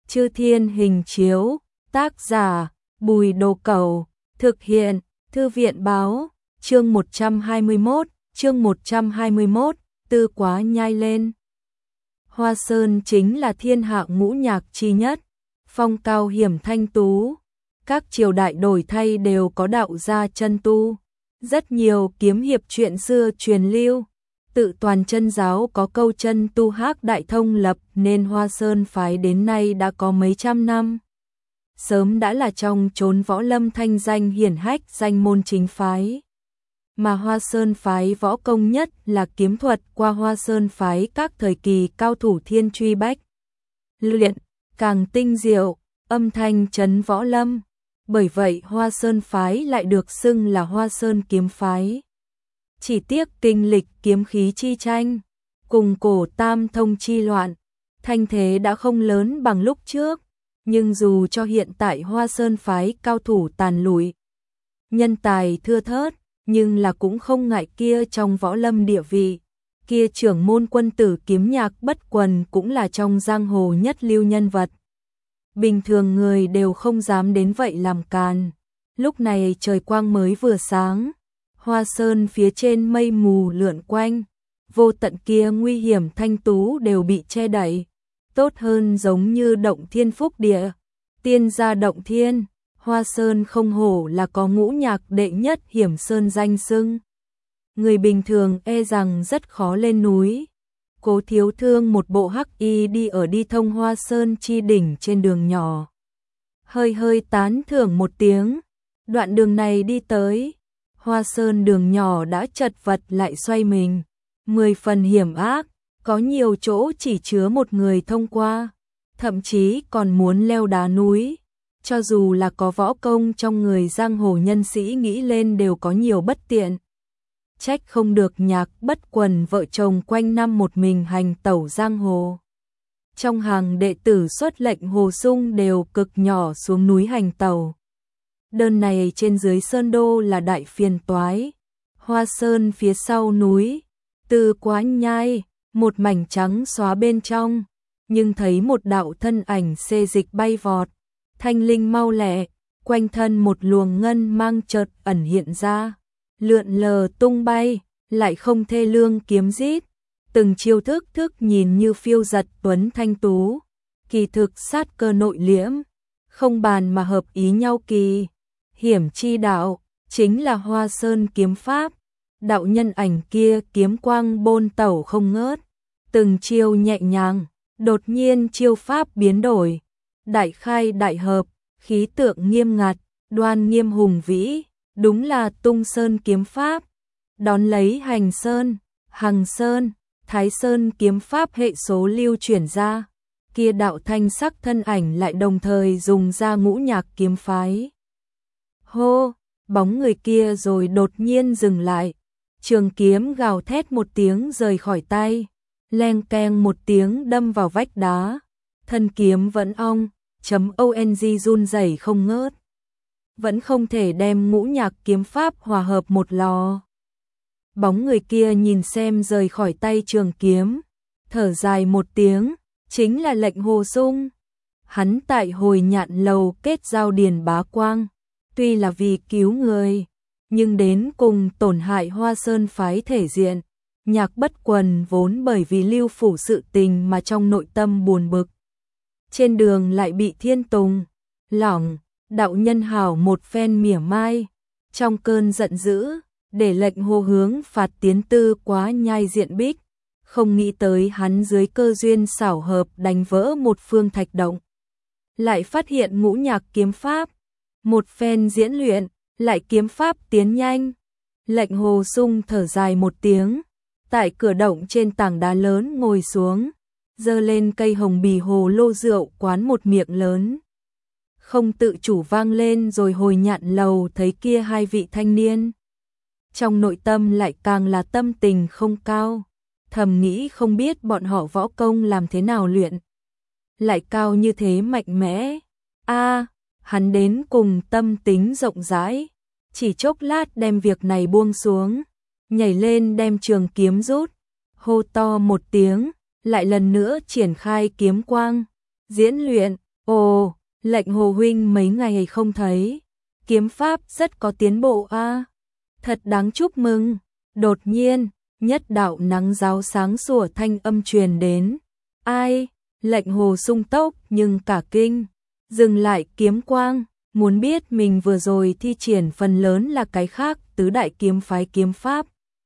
Chư Thiên Hình Chiếu, tác giả Bùi Đồ Cẩu, thực hiện Thư viện Báo, chương 121, Tư Quá Nhai Lên. Hoa Sơn chính là thiên hạ ngũ nhạc chi nhất, phong cao hiểm thanh tú, các triều đại đổi thay đều có đạo gia chân tu, rất nhiều kiếm hiệp chuyện xưa truyền lưu. Tự toàn chân giáo có câu chân tu hác đại thông lập nên Hoa Sơn phái đến nay đã có mấy trăm năm. Sớm đã là trong chốn võ lâm thanh danh hiển hách danh môn chính phái. Mà Hoa Sơn phái võ công nhất là kiếm thuật, qua Hoa Sơn phái các thời kỳ cao thủ thiên truy bách luyện, càng tinh diệu, âm thanh chấn võ lâm. Bởi vậy Hoa Sơn phái lại được xưng là Hoa Sơn kiếm phái. Chỉ tiếc kinh lịch kiếm khí chi tranh, cùng cổ tam thông chi loạn, thanh thế đã không lớn bằng lúc trước, nhưng dù cho hiện tại Hoa Sơn phái cao thủ tàn lụi, nhân tài thưa thớt, nhưng là cũng không ngại kia trong võ lâm địa vị, kia trưởng môn quân tử kiếm nhạc Bất Quần cũng là trong giang hồ nhất lưu nhân vật. Bình thường người đều không dám đến vậy làm càn. Lúc này trời quang mới vừa sáng, Hoa Sơn phía trên mây mù lượn quanh, vô tận kia nguy hiểm thanh tú đều bị che đậy, tốt hơn giống như động thiên phúc địa, tiên gia động thiên. Hoa Sơn không hổ là có ngũ nhạc đệ nhất hiểm sơn danh xưng. Người bình thường e rằng rất khó lên núi. Cố Thiếu Thương một bộ hắc y đi thông Hoa Sơn chi đỉnh trên đường nhỏ. Hơi hơi tán thưởng một tiếng, đoạn đường này đi tới, Hoa Sơn đường nhỏ đã chật vật lại xoay mình, 10 phần hiểm ác, có nhiều chỗ chỉ chứa một người thông qua, thậm chí còn muốn leo đá núi. Cho dù là có võ công trong người giang hồ nhân sĩ nghĩ lên đều có nhiều bất tiện. Trách không được nhạc Bất Quần vợ chồng quanh năm một mình hành tẩu giang hồ. Trong hàng đệ tử xuất lệnh Hồ Sung đều cực nhỏ xuống núi hành tẩu. Đơn này trên dưới sơn đô là đại phiền toái. Hoa Sơn phía sau núi, Tư Quá Nhai, một mảnh trắng xóa bên trong, nhưng thấy một đạo thân ảnh xê dịch bay vọt, thanh linh mau lẹ, quanh thân một luồng ngân mang chợt ẩn hiện ra, lượn lờ tung bay, lại không thê lương kiếm rít, từng chiêu thức nhìn như phiêu giật tuấn thanh tú, kỳ thực sát cơ nội liễm, không bàn mà hợp ý nhau kỳ. Hiểm chi đạo, chính là Hoa Sơn kiếm pháp, đạo nhân ảnh kia kiếm quang bôn tẩu không ngớt, từng chiêu nhẹ nhàng, đột nhiên chiêu pháp biến đổi, đại khai đại hợp, khí tượng nghiêm ngặt, đoan nghiêm hùng vĩ, đúng là Tung Sơn kiếm pháp. Đón lấy Hành Sơn, Hằng Sơn, Thái Sơn kiếm pháp hệ số lưu chuyển ra, kia đạo thanh sắc thân ảnh lại đồng thời dùng ra ngũ nhạc kiếm phái. Hô, bóng người kia rồi đột nhiên dừng lại, trường kiếm gào thét một tiếng rời khỏi tay, leng keng một tiếng đâm vào vách đá, thân kiếm vẫn ong, .ong run rẩy không ngớt, vẫn không thể đem ngũ nhạc kiếm pháp hòa hợp một lò. Bóng người kia nhìn xem rời khỏi tay trường kiếm, thở dài một tiếng, chính là lệnh Hồ Sung. Hắn tại Hồi Nhạn Lầu kết giao Điền Bá Quang, tuy là vì cứu người, nhưng đến cùng tổn hại Hoa Sơn phái thể diện. Nhạc Bất Quần vốn bởi vì Lưu Phủ sự tình mà trong nội tâm buồn bực. Trên đường lại bị Thiên Tùng, Lỏng, đạo nhân hảo một phen mỉa mai. Trong cơn giận dữ, để lệnh hô hướng phạt tiến Tư Quá Nhai diện bích. Không nghĩ tới hắn dưới cơ duyên xảo hợp đánh vỡ một phương thạch động. Lại phát hiện ngũ nhạc kiếm pháp. Một phen diễn luyện, lại kiếm pháp tiến nhanh. Lệnh Hồ Sung thở dài một tiếng. Tại cửa động trên tảng đá lớn ngồi xuống, giơ lên cây hồng bì hồ lô rượu quán một miệng lớn. Không tự chủ vang lên rồi Hồi Nhạn Lầu thấy kia hai vị thanh niên. Trong nội tâm lại càng là tâm tình không cao, thầm nghĩ không biết bọn họ võ công làm thế nào luyện. Lại cao như thế mạnh mẽ, hắn đến cùng tâm tính rộng rãi, chỉ chốc lát đem việc này buông xuống. Nhảy lên đem trường kiếm rút, hô to một tiếng, lại lần nữa triển khai kiếm quang, diễn luyện, Ồ, Lệnh Hồ huynh mấy ngày không thấy, kiếm pháp rất có tiến bộ a, thật đáng chúc mừng. Đột nhiên, nhất đạo nắng giáo sáng sủa thanh âm truyền đến. Ai? Lệnh Hồ sung tốc nhưng cả kinh, dừng lại kiếm quang, muốn biết mình vừa rồi thi triển phần lớn là cái khác tứ đại kiếm phái kiếm pháp.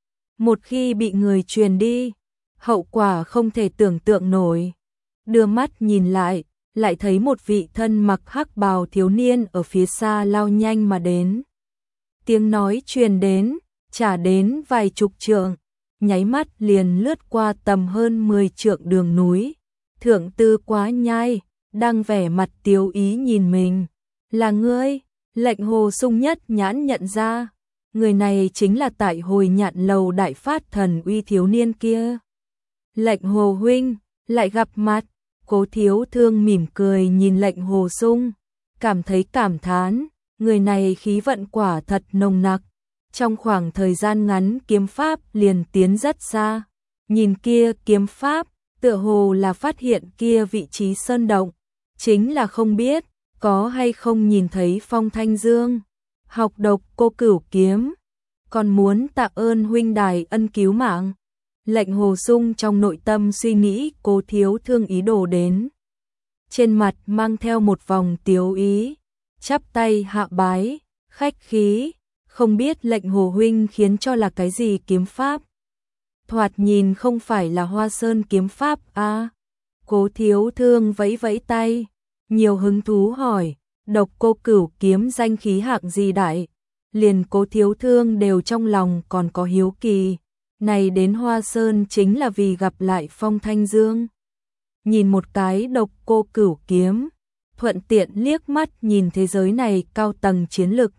Một khi bị người truyền đi, hậu quả không thể tưởng tượng nổi. Đưa mắt nhìn lại thấy một vị thân mặc hắc bào thiếu niên ở phía xa lao nhanh mà đến. Tiếng nói truyền đến, trả đến vài chục trượng, nháy mắt liền lướt qua tầm hơn 10 trượng đường núi. Thượng Tư Quá Nhai đang vẻ mặt tiếu ý nhìn mình. Là ngươi? Lệnh Hồ sung nhất nhãn nhận ra, người này chính là tại hồi nhạn lầu đại phát thần uy thiếu niên kia. Lệnh Hồ huynh, lại gặp mặt. Cố Thiếu Thương mỉm cười nhìn Lệnh Hồ sung, cảm thấy cảm thán, người này khí vận quả thật nồng nặc. Trong khoảng thời gian ngắn kiếm pháp liền tiến rất xa. Nhìn kia kiếm pháp, tựa hồ là phát hiện kia vị trí sơn động, chính là không biết có hay không nhìn thấy Phong Thanh Dương. Học độc cô cửu kiếm, còn muốn tạ ơn huynh đài ân cứu mạng. Lệnh Hồ sung trong nội tâm suy nghĩ Cố Thiếu Thương ý đồ đến. Trên mặt mang theo một vòng tiếu ý, chắp tay hạ bái, khách khí, không biết Lệnh Hồ huynh khiến cho là cái gì kiếm pháp. Thoạt nhìn không phải là Hoa Sơn kiếm pháp a. Cố Thiếu Thương vẫy vẫy tay, nhiều hứng thú hỏi, độc cô cửu kiếm danh khí hạng gì đại? Liền Cố Thiếu Thương đều trong lòng còn có hiếu kỳ, này đến Hoa Sơn chính là vì gặp lại Phong Thanh Dương. Nhìn một cái độc cô cửu kiếm, thuận tiện liếc mắt nhìn thế giới này cao tầng chiến lực.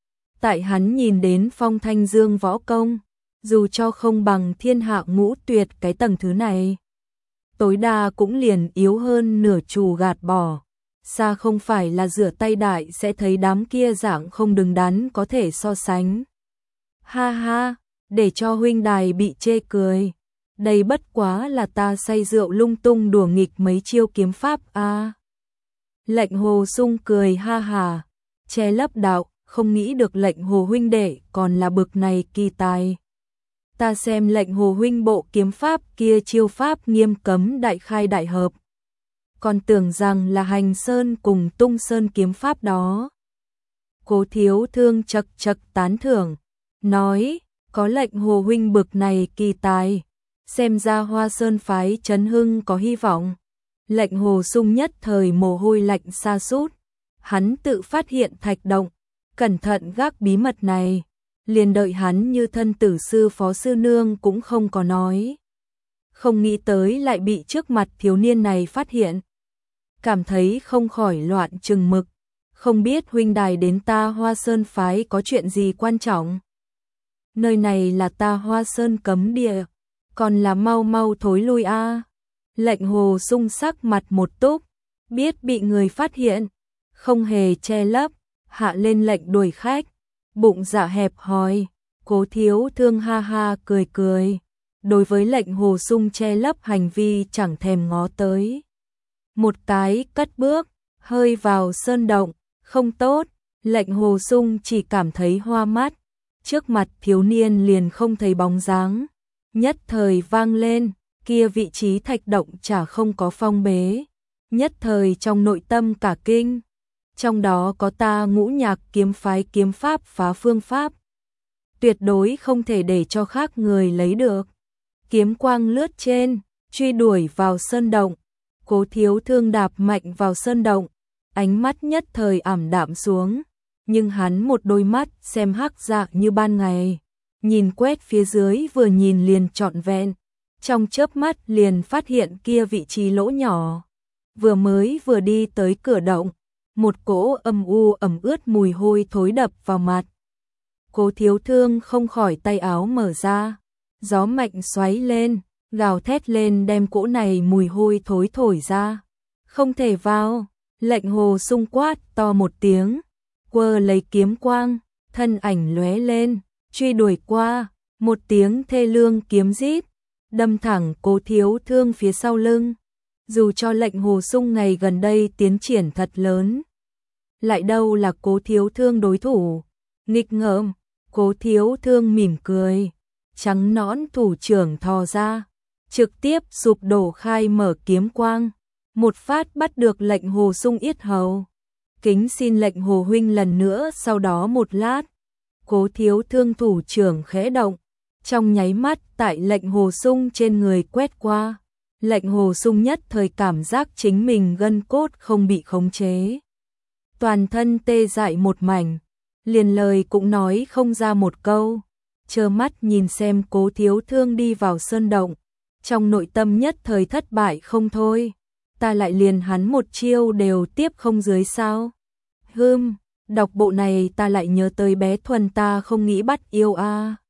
Tại hắn nhìn đến Phong Thanh Dương võ công, dù cho không bằng thiên hạ ngũ tuyệt cái tầng thứ này, tối đa cũng liền yếu hơn nửa chù gạt bỏ. Xa không phải là rửa tay đại sẽ thấy đám kia dạng không đứng đắn có thể so sánh. Ha ha, để cho huynh đài bị chê cười. Đây bất quá là ta say rượu lung tung đùa nghịch mấy chiêu kiếm pháp a. Lệnh Hồ sung cười ha hà, che lấp đạo, không nghĩ được Lệnh Hồ huynh đệ còn là bực này kỳ tài. Ta xem Lệnh Hồ huynh bộ kiếm pháp kia chiêu pháp nghiêm cấm đại khai đại hợp, còn tưởng rằng là Hành Sơn cùng Tung Sơn kiếm pháp đó. Cố Thiếu Thương chậc chậc tán thưởng, nói, có Lệnh Hồ huynh bực này kỳ tài, xem ra Hoa Sơn phái chấn hưng có hy vọng. Lệnh Hồ sung nhất thời mồ hôi lạnh sa sút, hắn tự phát hiện thạch động, cẩn thận gác bí mật này, liền đợi hắn như thân tử sư phó sư nương cũng không có nói. Không nghĩ tới lại bị trước mặt thiếu niên này phát hiện. Cảm thấy không khỏi loạn chừng mực, không biết huynh đài đến ta Hoa Sơn phái có chuyện gì quan trọng. Nơi này là ta Hoa Sơn cấm địa, còn là mau mau thối lui a. Lệnh Hồ sung sắc mặt một túc, biết bị người phát hiện, không hề che lấp, hạ lên lệnh đuổi khách, bụng dạ hẹp hòi. Cố Thiếu Thương ha ha cười cười, đối với Lệnh Hồ sung che lấp hành vi chẳng thèm ngó tới. Một cái cất bước, hơi vào sơn động, không tốt, Lệnh Hồ sung chỉ cảm thấy hoa mắt, trước mặt thiếu niên liền không thấy bóng dáng, nhất thời vang lên, kia vị trí thạch động chả không có phong bế, nhất thời trong nội tâm cả kinh, trong đó có ta Ngũ Nhạc kiếm phái kiếm pháp phá phương pháp, tuyệt đối không thể để cho khác người lấy được. Kiếm quang lướt trên, truy đuổi vào sơn động. Cố Thiếu Thương đạp mạnh vào sơn động, ánh mắt nhất thời ảm đạm xuống, nhưng hắn một đôi mắt xem hắc dạ như ban ngày, nhìn quét phía dưới vừa nhìn liền trọn vẹn, trong chớp mắt liền phát hiện kia vị trí lỗ nhỏ. Vừa đi tới cửa động, một cỗ âm u ẩm ướt mùi hôi thối đập vào mặt. Cố Thiếu Thương không khỏi tay áo mở ra, gió mạnh xoáy lên, gào thét lên đem cỗ này mùi hôi thối thổi ra. Không thể vào, Lệnh Hồ sung quát to một tiếng, quơ lấy kiếm quang, thân ảnh lóe lên, truy đuổi qua, một tiếng thê lương kiếm rít, đâm thẳng Cố Thiếu Thương phía sau lưng. Dù cho lệnh Hồ Sung ngày gần đây tiến triển thật lớn, lại đâu là Cố Thiếu Thương đối thủ. Nghịch ngợm, Cố Thiếu Thương mỉm cười, trắng nõn thủ trưởng thò ra, trực tiếp sụp đổ khai mở kiếm quang, một phát bắt được lệnh Hồ Sung yết hầu. Kính xin lệnh Hồ huynh lần nữa. Sau đó một lát, Cố Thiếu Thương thủ trưởng khẽ động, trong nháy mắt tại lệnh Hồ Sung trên người quét qua. Lệnh Hồ Sung nhất thời cảm giác chính mình gân cốt không bị khống chế, toàn thân tê dại một mảnh, liền lời cũng nói không ra một câu, trơ mắt nhìn xem Cố Thiếu Thương đi vào sơn động, trong nội tâm nhất thời thất bại không thôi. Ta lại liền hắn một chiêu đều tiếp không dưới sao? Đọc bộ này ta lại nhớ tới bé Thuần ta không nghĩ bắt yêu a.